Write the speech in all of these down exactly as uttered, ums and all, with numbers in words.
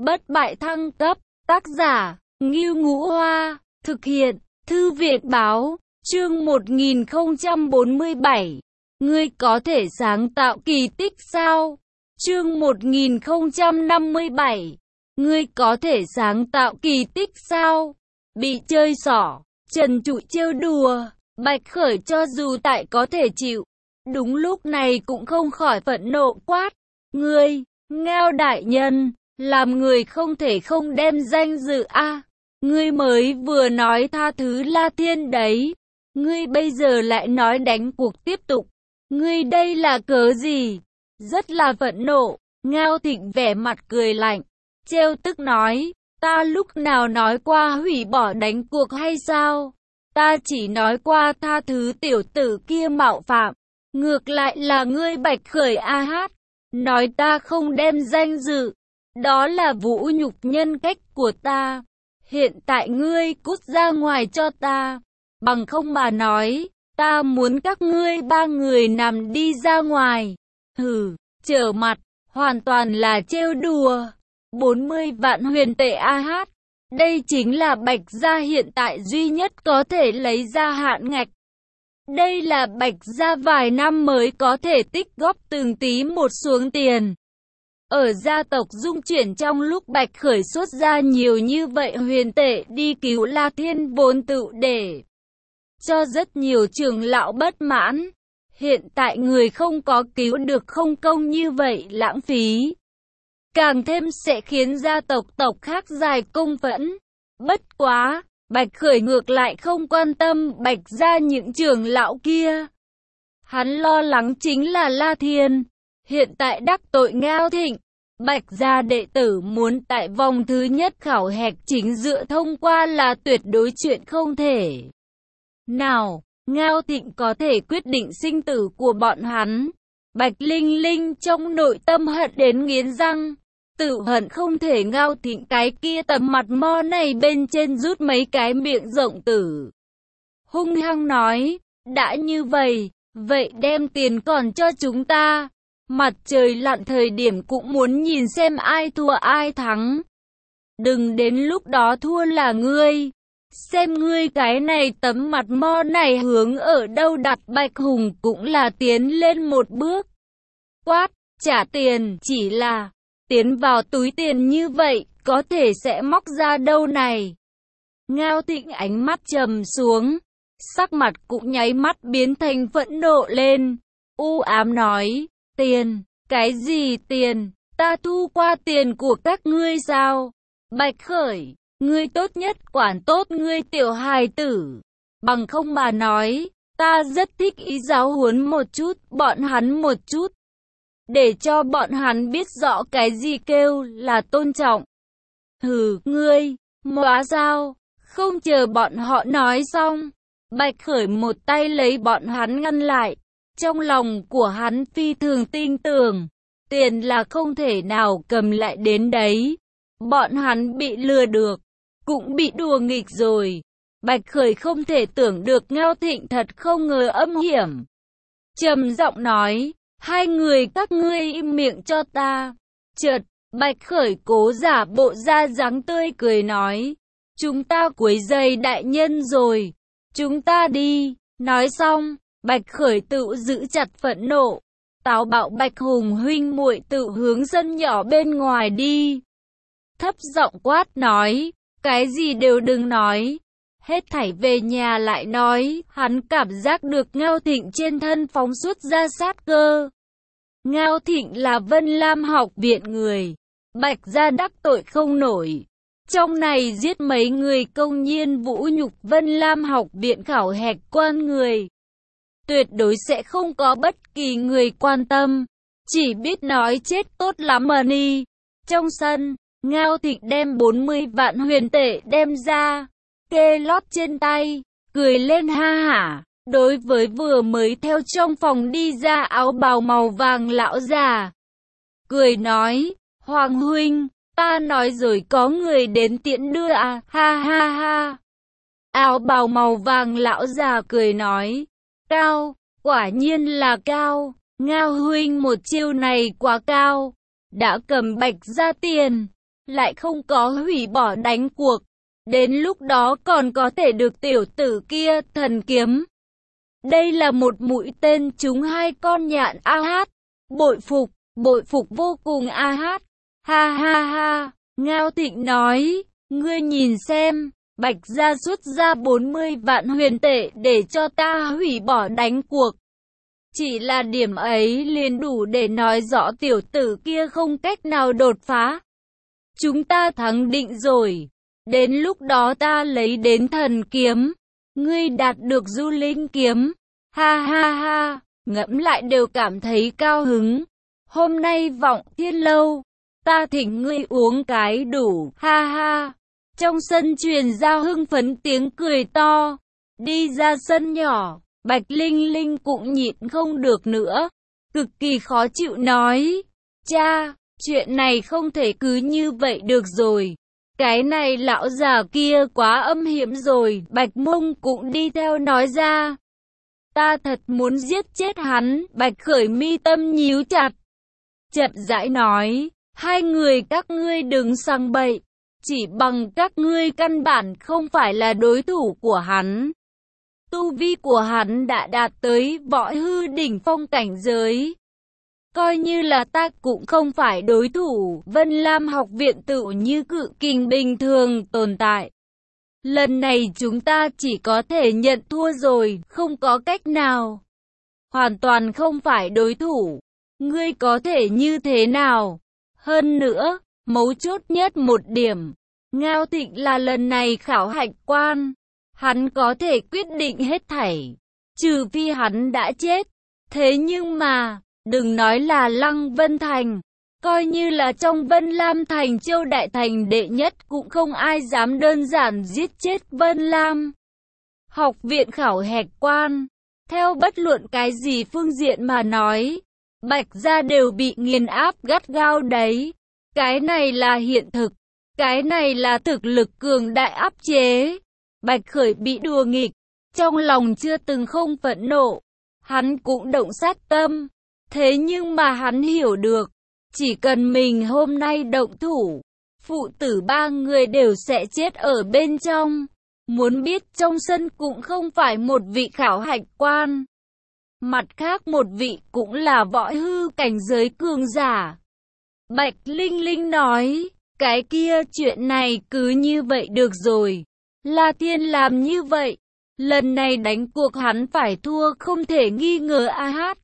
Bất bại thăng cấp, tác giả, Ngưu Ngũ Hoa, thực hiện, Thư viện Báo, chương một nghìn không trăm bốn mươi bảy. Ngươi có thể sáng tạo kỳ tích sao? Chương một nghìn không trăm năm mươi bảy. Ngươi có thể sáng tạo kỳ tích sao? Bị chơi xỏ, trần trụi trêu đùa, Bạch Khởi cho dù tại có thể chịu. Đúng lúc này cũng không khỏi phẫn nộ quát. Ngươi, Ngao đại nhân, làm người không thể không đem danh dự a. Ngươi mới vừa nói tha thứ La Thiên đấy. Ngươi bây giờ lại nói đánh cuộc tiếp tục. Ngươi đây là cớ gì? Rất là phẫn nộ, Ngao Thịnh vẻ mặt cười lạnh, trêu tức nói, ta lúc nào nói qua hủy bỏ đánh cuộc hay sao? Ta chỉ nói qua tha thứ tiểu tử kia mạo phạm. Ngược lại là ngươi Bạch Khởi a hát, nói ta không đem danh dự. Đó là vũ nhục nhân cách của ta. Hiện tại ngươi cút ra ngoài cho ta. Bằng không mà nói, ta muốn các ngươi ba người nằm đi ra ngoài. Hừ, trở mặt, hoàn toàn là trêu đùa. bốn mươi vạn huyền tệ a hát. Đây chính là Bạch gia hiện tại duy nhất có thể lấy ra hạn ngạch. Đây là Bạch gia vài năm mới có thể tích góp từng tí một xuống tiền. Ở gia tộc dung chuyển trong lúc Bạch Khởi xuất ra nhiều như vậy huyền tệ đi cứu La Thiên vốn tự để cho rất nhiều trưởng lão bất mãn. Hiện tại người không có cứu được không công như vậy lãng phí. Càng thêm sẽ khiến gia tộc tộc khác dài công phẫn. Bất quá, Bạch Khởi ngược lại không quan tâm Bạch gia những trưởng lão kia. Hắn lo lắng chính là La Thiên. Hiện tại đắc tội Ngao Thịnh. Bạch gia đệ tử muốn tại vòng thứ nhất khảo hạch chính dựa thông qua là tuyệt đối chuyện không thể. Nào, Ngao Thịnh có thể quyết định sinh tử của bọn hắn. Bạch Linh Linh trong nội tâm hận đến nghiến răng. Tự hận không thể Ngao Thịnh cái kia tầm mặt mo này bên trên rút mấy cái miệng rộng tử. Hung hăng nói, đã như vậy, vậy đem tiền còn cho chúng ta. Mặt trời lặn thời điểm cũng muốn nhìn xem ai thua ai thắng. Đừng đến lúc đó thua là ngươi. Xem ngươi cái này tấm mặt mo này hướng ở đâu đặt. Bạch Hùng cũng là tiến lên một bước. Quát, trả tiền, chỉ là tiến vào túi tiền như vậy, có thể sẽ móc ra đâu này. Ngao Thịnh ánh mắt trầm xuống, sắc mặt cũng nháy mắt biến thành phẫn nộ lên. U ám nói, tiền, cái gì tiền, ta thu qua tiền của các ngươi sao? Bạch Khởi, ngươi tốt nhất quản tốt ngươi tiểu hài tử. Bằng không mà nói, ta rất thích ý giáo huấn một chút, bọn hắn một chút. Để cho bọn hắn biết rõ cái gì kêu là tôn trọng. Hừ, ngươi, móa sao, không chờ bọn họ nói xong. Bạch Khởi một tay lấy bọn hắn ngăn lại. Trong lòng của hắn phi thường tin tưởng, tiền là không thể nào cầm lại đến đấy. Bọn hắn bị lừa được, cũng bị đùa nghịch rồi. Bạch Khởi không thể tưởng được Ngao Thịnh thật không ngờ âm hiểm. Trầm giọng nói, hai người các ngươi im miệng cho ta. Chợt, Bạch Khởi cố giả bộ ra dáng tươi cười nói, chúng ta quấy rầy đại nhân rồi, chúng ta đi. Nói xong, Bạch Khởi tự giữ chặt phẫn nộ, táo bạo Bạch Hùng huynh muội tự hướng sân nhỏ bên ngoài đi. Thấp giọng quát nói, cái gì đều đừng nói, hết thảy về nhà lại nói. Hắn cảm giác được Ngao Thịnh trên thân phóng xuất ra sát cơ. Ngao Thịnh là Vân Lam học viện người, Bạch gia đắc tội không nổi. Trong này giết mấy người công nhiên vũ nhục Vân Lam học viện khảo hạch quan người. Tuyệt đối sẽ không có bất kỳ người quan tâm, chỉ biết nói chết tốt lắm mà đi. Trong sân, Ngao Thịnh đem bốn mươi vạn huyền tệ đem ra, kê lót trên tay, cười lên ha hả. Đối với vừa mới theo trong phòng đi ra áo bào màu vàng lão già, cười nói, Hoàng huynh, ta nói rồi có người đến tiễn đưa à, ha ha ha. Áo bào màu vàng lão già cười nói, cao, quả nhiên là cao, Ngao huynh một chiêu này quá cao, đã cầm Bạch gia tiền, lại không có hủy bỏ đánh cuộc. Đến lúc đó còn có thể được tiểu tử kia thần kiếm. Đây là một mũi tên trúng hai con nhạn a hát. Bội phục, bội phục vô cùng a hát. Ha ha ha, Ngao Thịnh nói, ngươi nhìn xem, Bạch gia xuất ra bốn mươi vạn huyền tệ để cho ta hủy bỏ đánh cuộc. Chỉ là điểm ấy liền đủ để nói rõ tiểu tử kia không cách nào đột phá. Chúng ta thắng định rồi. Đến lúc đó ta lấy đến thần kiếm. Ngươi đạt được du linh kiếm. Ha ha ha, ngẫm lại đều cảm thấy cao hứng. Hôm nay Vọng Thiên Lâu, ta thỉnh ngươi uống cái đủ. Ha ha. Trong sân truyền ra hưng phấn tiếng cười to. Đi ra sân nhỏ, Bạch Linh Linh cũng nhịn không được nữa. Cực kỳ khó chịu nói. Cha, chuyện này không thể cứ như vậy được rồi. Cái này lão già kia quá âm hiểm rồi. Bạch Mông cũng đi theo nói ra. Ta thật muốn giết chết hắn. Bạch Khởi mi tâm nhíu chặt. Chậm rãi nói. Hai người các ngươi đừng sang bậy. Chỉ bằng các ngươi căn bản không phải là đối thủ của hắn. Tu vi của hắn đã đạt tới võ hư đỉnh phong cảnh giới. Coi như là ta cũng không phải đối thủ. Vân Lam học viện tự như cự kình bình thường tồn tại. Lần này chúng ta chỉ có thể nhận thua rồi, không có cách nào. Hoàn toàn không phải đối thủ. Ngươi có thể như thế nào? Hơn nữa, mấu chốt nhất một điểm. Ngao Thịnh là lần này khảo hạch quan. Hắn có thể quyết định hết thảy. Trừ phi hắn đã chết. Thế nhưng mà, đừng nói là Lăng Vân Thành. Coi như là trong Vân Lam Thành Châu Đại Thành đệ nhất cũng không ai dám đơn giản giết chết Vân Lam. Học viện khảo hạch quan. Theo bất luận cái gì phương diện mà nói. Bạch gia đều bị nghiền áp gắt gao đấy. Cái này là hiện thực. Cái này là thực lực cường đại áp chế. Bạch Khởi bị đùa nghịch. Trong lòng chưa từng không phẫn nộ. Hắn cũng động sát tâm. Thế nhưng mà hắn hiểu được. Chỉ cần mình hôm nay động thủ. Phụ tử ba người đều sẽ chết ở bên trong. Muốn biết trong sân cũng không phải một vị khảo hạch quan. Mặt khác một vị cũng là võ hư cảnh giới cường giả. Bạch Linh Linh nói. Cái kia chuyện này cứ như vậy được rồi. La Thiên làm như vậy. Lần này đánh cuộc hắn phải thua không thể nghi ngờ a hát.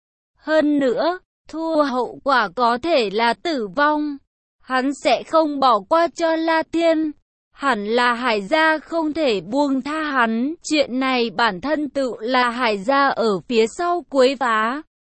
Hơn nữa, thua hậu quả có thể là tử vong. Hắn sẽ không bỏ qua cho La Thiên. Hẳn là Hải gia không thể buông tha hắn. Chuyện này bản thân tự là Hải gia ở phía sau quấy phá.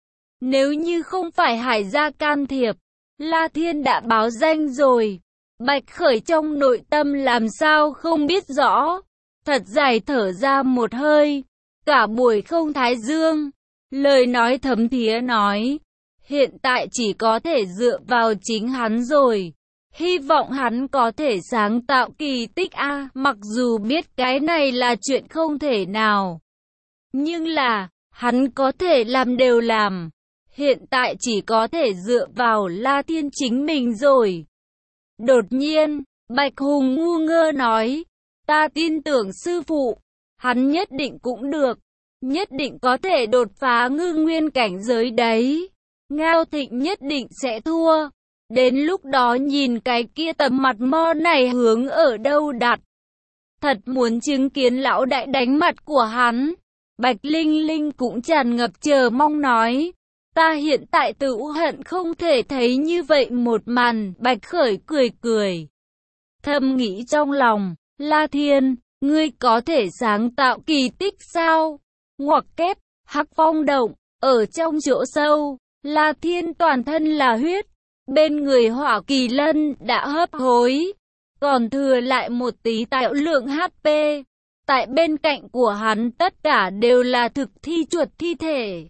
Nếu như không phải Hải gia can thiệp, La Thiên đã báo danh rồi. Bạch Khởi trong nội tâm làm sao không biết rõ. Thật dài thở ra một hơi. Cả buổi không thái dương. Lời nói thấm thía nói. Hiện tại chỉ có thể dựa vào chính hắn rồi. Hy vọng hắn có thể sáng tạo kỳ tích a à, mặc dù biết cái này là chuyện không thể nào. Nhưng là, hắn có thể làm đều làm. Hiện tại chỉ có thể dựa vào La Thiên chính mình rồi. Đột nhiên, Bạch Hùng ngu ngơ nói. Ta tin tưởng sư phụ. Hắn nhất định cũng được. Nhất định có thể đột phá ngư nguyên cảnh giới đấy. Ngao Thịnh nhất định sẽ thua. Đến lúc đó nhìn cái kia tấm mặt mo này hướng ở đâu đặt. Thật muốn chứng kiến lão đại đánh mặt của hắn. Bạch Linh Linh cũng tràn ngập chờ mong nói. Ta hiện tại tự hận không thể thấy như vậy một màn. Bạch Khởi cười cười. Thầm nghĩ trong lòng. La Thiên, ngươi có thể sáng tạo kỳ tích sao? Ngoặc kép, Hắc Phong động, ở trong chỗ sâu. La Thiên toàn thân là huyết. Bên người Hỏa Kỳ Lân đã hấp hối. Còn thừa lại một tí tạo lượng hát pê. Tại bên cạnh của hắn tất cả đều là thực thi chuột thi thể.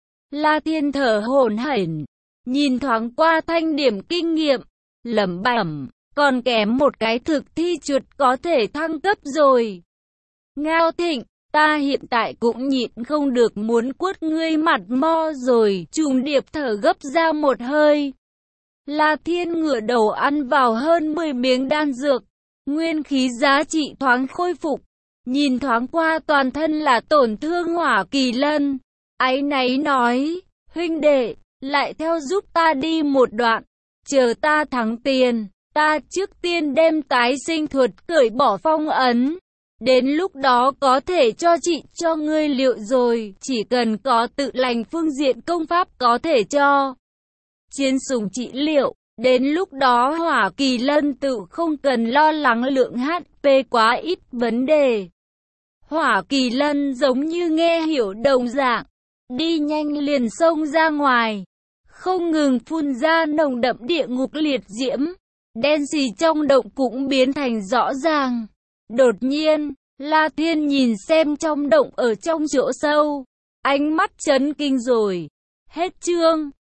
La Thiên thở hổn hển, nhìn thoáng qua thanh điểm kinh nghiệm, lẩm bẩm, còn kém một cái thực thi chuột có thể thăng cấp rồi. Ngao Thịnh, ta hiện tại cũng nhịn không được muốn quất ngươi mặt mo rồi. Trùng Điệp thở gấp ra một hơi. La Thiên ngửa đầu ăn vào hơn mười miếng đan dược, nguyên khí giá trị thoáng khôi phục. Nhìn thoáng qua toàn thân là tổn thương Hỏa Kỳ Lân, áy náy nói, huynh đệ, lại theo giúp ta đi một đoạn, chờ ta thắng tiền, ta trước tiên đem tái sinh thuật cởi bỏ phong ấn. Đến lúc đó có thể cho chị cho ngươi liệu rồi, chỉ cần có tự lành phương diện công pháp có thể cho chiến sủng trị liệu. Đến lúc đó Hỏa Kỳ Lân tự không cần lo lắng lượng hát pê quá ít vấn đề. Hỏa Kỳ Lân giống như nghe hiểu đồng dạng, đi nhanh liền xông ra ngoài, không ngừng phun ra nồng đậm địa ngục liệt diễm, đen xì trong động cũng biến thành rõ ràng. Đột nhiên, La Thiên nhìn xem trong động ở trong chỗ sâu, ánh mắt chấn kinh rồi. Hết chương.